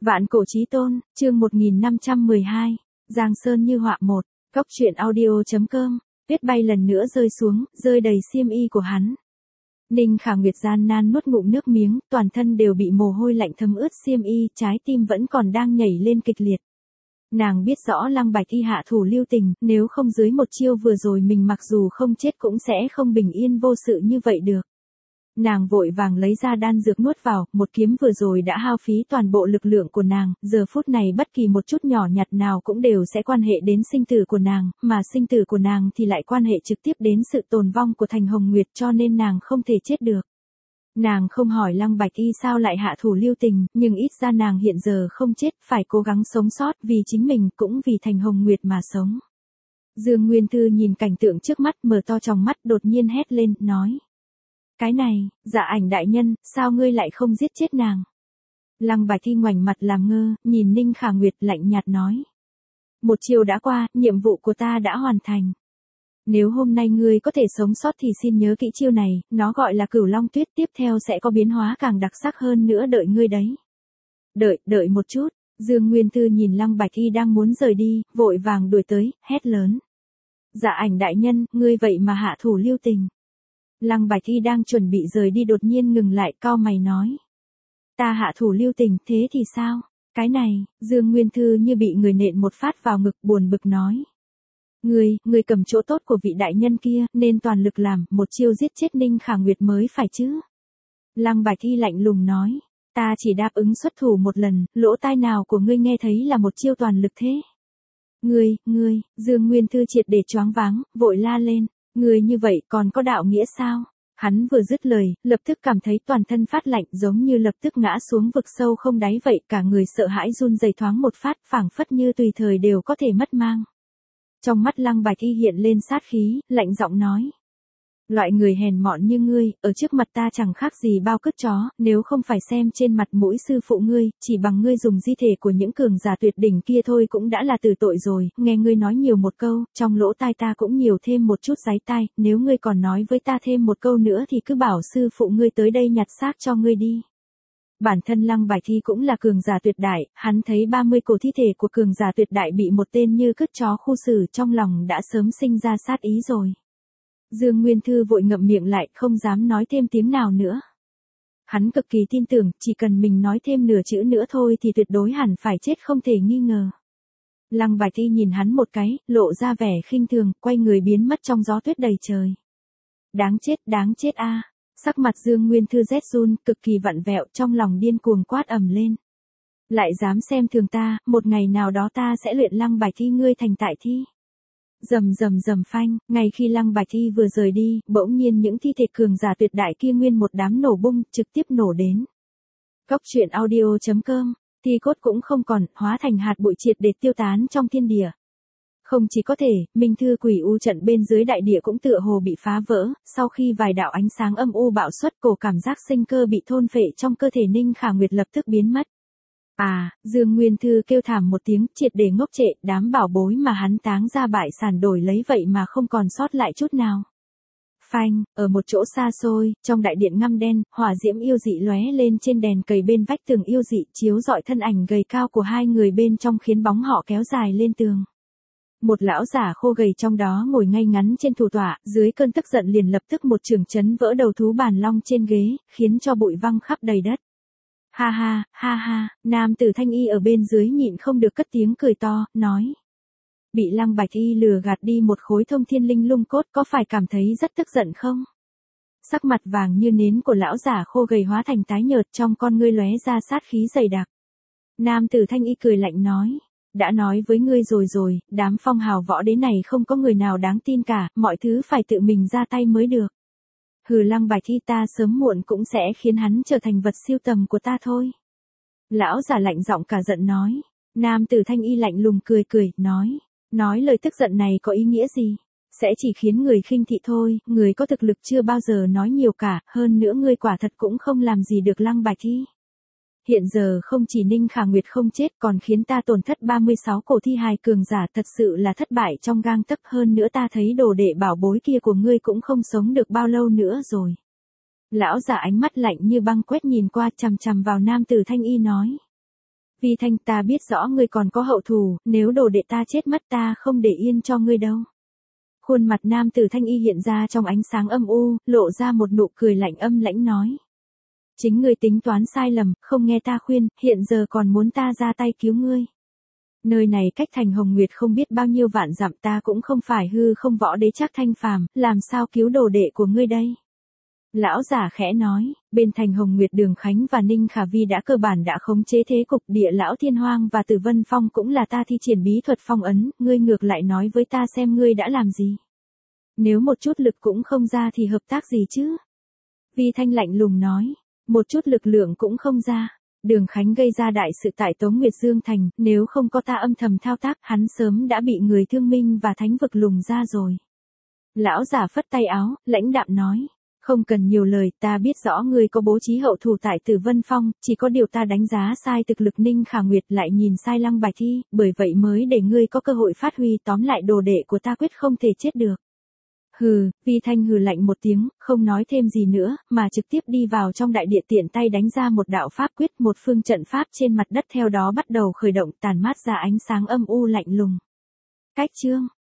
Vạn cổ chí tôn, chương 1512, Giang Sơn như họa một, Cốc truyện audio.com, tuyết bay lần nữa rơi xuống, rơi đầy xiêm y của hắn. Ninh Khả Nguyệt gian nan nuốt ngụm nước miếng, toàn thân đều bị mồ hôi lạnh thấm ướt xiêm y, trái tim vẫn còn đang nhảy lên kịch liệt. Nàng biết rõ Lăng Bạch Y hạ thủ lưu tình, nếu không dưới một chiêu vừa rồi mình mặc dù không chết cũng sẽ không bình yên vô sự như vậy được. Nàng vội vàng lấy ra đan dược nuốt vào, một kiếm vừa rồi đã hao phí toàn bộ lực lượng của nàng, giờ phút này bất kỳ một chút nhỏ nhặt nào cũng đều sẽ quan hệ đến sinh tử của nàng, mà sinh tử của nàng thì lại quan hệ trực tiếp đến sự tồn vong của Thành Hồng Nguyệt, cho nên nàng không thể chết được. Nàng không hỏi Lăng Bạch Y sao lại hạ thủ lưu tình, nhưng ít ra nàng hiện giờ không chết, phải cố gắng sống sót vì chính mình cũng vì Thành Hồng Nguyệt mà sống. Dương Nguyên Thư nhìn cảnh tượng trước mắt, mở to tròng mắt, đột nhiên hét lên, nói: Cái này, Dạ Ảnh đại nhân, sao ngươi lại không giết chết nàng? Lăng Bạch Y ngoảnh mặt làm ngơ, nhìn Ninh Khả Nguyệt lạnh nhạt nói: Một chiều đã qua, nhiệm vụ của ta đã hoàn thành. Nếu hôm nay ngươi có thể sống sót thì xin nhớ kỹ chiêu này, nó gọi là Cửu Long Tuyết, tiếp theo sẽ có biến hóa càng đặc sắc hơn nữa đợi ngươi đấy. Đợi một chút, Dương Nguyên Thư nhìn Lăng Bạch Y đang muốn rời đi, vội vàng đuổi tới, hét lớn: Dạ Ảnh đại nhân, ngươi vậy mà hạ thủ lưu tình. Lăng Bạch Y đang chuẩn bị rời đi đột nhiên ngừng lại, cau mày nói: Ta hạ thủ lưu tình, thế thì sao? Cái này, Dương Nguyên Thư như bị người nện một phát vào ngực, buồn bực nói: Ngươi cầm chỗ tốt của vị đại nhân kia, nên toàn lực làm, một chiêu giết chết Ninh Khả Nguyệt mới phải chứ. Lăng Bạch Y lạnh lùng nói: Ta chỉ đáp ứng xuất thủ một lần, lỗ tai nào của ngươi nghe thấy là một chiêu toàn lực thế? Ngươi, Dương Nguyên Thư triệt để choáng váng, vội la lên: Ngươi như vậy còn có đạo nghĩa sao? Hắn vừa dứt lời, lập tức cảm thấy toàn thân phát lạnh, giống như lập tức ngã xuống vực sâu không đáy vậy, cả người sợ hãi run rẩy thoáng một phát, phảng phất như tùy thời đều có thể mất mang. Trong mắt Lăng Bạch Y hiện lên sát khí, lạnh giọng nói: Loại người hèn mọn như ngươi, ở trước mặt ta chẳng khác gì bao cứt chó, nếu không phải xem trên mặt mũi sư phụ ngươi, chỉ bằng ngươi dùng di thể của những cường giả tuyệt đỉnh kia thôi cũng đã là tử tội rồi, nghe ngươi nói nhiều một câu, trong lỗ tai ta cũng nhiều thêm một chút dáy tai, nếu ngươi còn nói với ta thêm một câu nữa thì cứ bảo sư phụ ngươi tới đây nhặt xác cho ngươi đi. Bản thân Lăng Bạch Y cũng là cường giả tuyệt đại, hắn thấy 30 cổ thi thể của cường giả tuyệt đại bị một tên như cứt chó khu xử, trong lòng đã sớm sinh ra sát ý rồi. Dương Nguyên Thư vội ngậm miệng lại, không dám nói thêm tiếng nào nữa. Hắn cực kỳ tin tưởng, chỉ cần mình nói thêm nửa chữ nữa thôi thì tuyệt đối hẳn phải chết không thể nghi ngờ. Lăng Bạch Y nhìn hắn một cái, lộ ra vẻ khinh thường, quay người biến mất trong gió tuyết đầy trời. Đáng chết a! Sắc mặt Dương Nguyên Thư rét run, cực kỳ vặn vẹo, trong lòng điên cuồng quát ầm lên: Lại dám xem thường ta, một ngày nào đó ta sẽ luyện Lăng Bạch Y ngươi thành tại thi. Rầm phanh, ngay khi Lăng Bạch Y vừa rời đi, bỗng nhiên những thi thể cường giả tuyệt đại kia nguyên một đám nổ bung, trực tiếp nổ đến. Cốc truyện audio.com, thi cốt cũng không còn, hóa thành hạt bụi triệt để tiêu tán trong thiên địa. Không chỉ có thể, Minh Thư Quỷ U trận bên dưới đại địa cũng tựa hồ bị phá vỡ, sau khi vài đạo ánh sáng âm u bạo xuất, cổ cảm giác sinh cơ bị thôn phệ trong cơ thể Ninh Khả Nguyệt lập tức biến mất. Dương Nguyên Thư kêu thảm một tiếng, triệt để ngốc trệ, đám bảo bối mà hắn táng ra bại sản đổi lấy vậy mà không còn sót lại chút nào. Phanh, ở một chỗ xa xôi, trong đại điện ngăm đen, hỏa diễm yêu dị lóe lên trên đèn cầy bên vách tường yêu dị, chiếu rọi thân ảnh gầy cao của hai người bên trong khiến bóng họ kéo dài lên tường. Một lão giả khô gầy trong đó ngồi ngay ngắn trên thủ tọa, dưới cơn tức giận liền lập tức một chưởng chấn vỡ đầu thú bàn long trên ghế, khiến cho bụi văng khắp đầy đất. Ha ha, nam tử thanh y ở bên dưới nhịn không được cất tiếng cười to, nói: Bị Lăng Bạch Y lừa gạt đi một khối thông thiên linh lung cốt, có phải cảm thấy rất tức giận không? Sắc mặt vàng như nến của lão giả khô gầy hóa thành tái nhợt, trong con ngươi lóe ra sát khí dày đặc. Nam tử thanh y cười lạnh nói: Đã nói với ngươi rồi, đám phong hào võ đế này không có người nào đáng tin cả, mọi thứ phải tự mình ra tay mới được. Hừ, Lăng Bạch Y ta sớm muộn cũng sẽ khiến hắn trở thành vật siêu tầm của ta thôi. Lão giả lạnh giọng cả giận nói. Nam tử thanh y lạnh lùng cười, nói lời tức giận này có ý nghĩa gì? Sẽ chỉ khiến người khinh thị thôi, người có thực lực chưa bao giờ nói nhiều cả, hơn nữa ngươi quả thật cũng không làm gì được Lăng Bạch Y. Hiện giờ không chỉ Ninh Khả Nguyệt không chết còn khiến ta tổn thất 36 cổ thi hài cường giả, thật sự là thất bại trong gang tấc, hơn nữa ta thấy đồ đệ bảo bối kia của ngươi cũng không sống được bao lâu nữa rồi. Lão giả ánh mắt lạnh như băng quét nhìn qua, chằm chằm vào nam tử thanh y nói. Vi Thanh, ta biết rõ ngươi còn có hậu thù, nếu đồ đệ ta chết mất ta không để yên cho ngươi đâu. Khuôn mặt nam tử Thanh Y hiện ra trong ánh sáng âm u, lộ ra một nụ cười lạnh âm lãnh nói. Chính ngươi tính toán sai lầm, không nghe ta khuyên, hiện giờ còn muốn ta ra tay cứu ngươi. Nơi này cách thành Hồng Nguyệt không biết bao nhiêu vạn dặm, ta cũng không phải hư không võ đế Trác Thanh Phàm, làm sao cứu đồ đệ của ngươi đây? Lão giả khẽ nói, bên thành Hồng Nguyệt Đường Khánh và Ninh Khả Vi đã cơ bản đã khống chế thế cục, Địa Lão Thiên Hoang và Tử Vân Phong cũng là ta thi triển bí thuật phong ấn, ngươi ngược lại nói với ta xem ngươi đã làm gì. Nếu một chút lực cũng không ra thì hợp tác gì chứ? Vi Thanh lạnh lùng nói, một chút lực lượng cũng không ra. Đường Khánh gây ra đại sự tại Tống Nguyệt Dương Thành, nếu không có ta âm thầm thao tác, hắn sớm đã bị người Thương Minh và Thánh Vực lùng ra rồi. Lão giả phất tay áo, lãnh đạm nói, không cần nhiều lời, ta biết rõ ngươi có bố trí hậu thủ tại Tử Vân Phong, chỉ có điều ta đánh giá sai thực lực Ninh Khả Nguyệt, lại nhìn sai Lăng Bài Thi, bởi vậy mới để ngươi có cơ hội phát huy, tóm lại đồ đệ của ta quyết không thể chết được. Hừ, Vi Thanh hừ lạnh một tiếng, không nói thêm gì nữa, mà trực tiếp đi vào trong đại điện, tiện tay đánh ra một đạo pháp quyết, một phương trận pháp trên mặt đất theo đó bắt đầu khởi động, tàn mát ra ánh sáng âm u lạnh lùng. Cách chương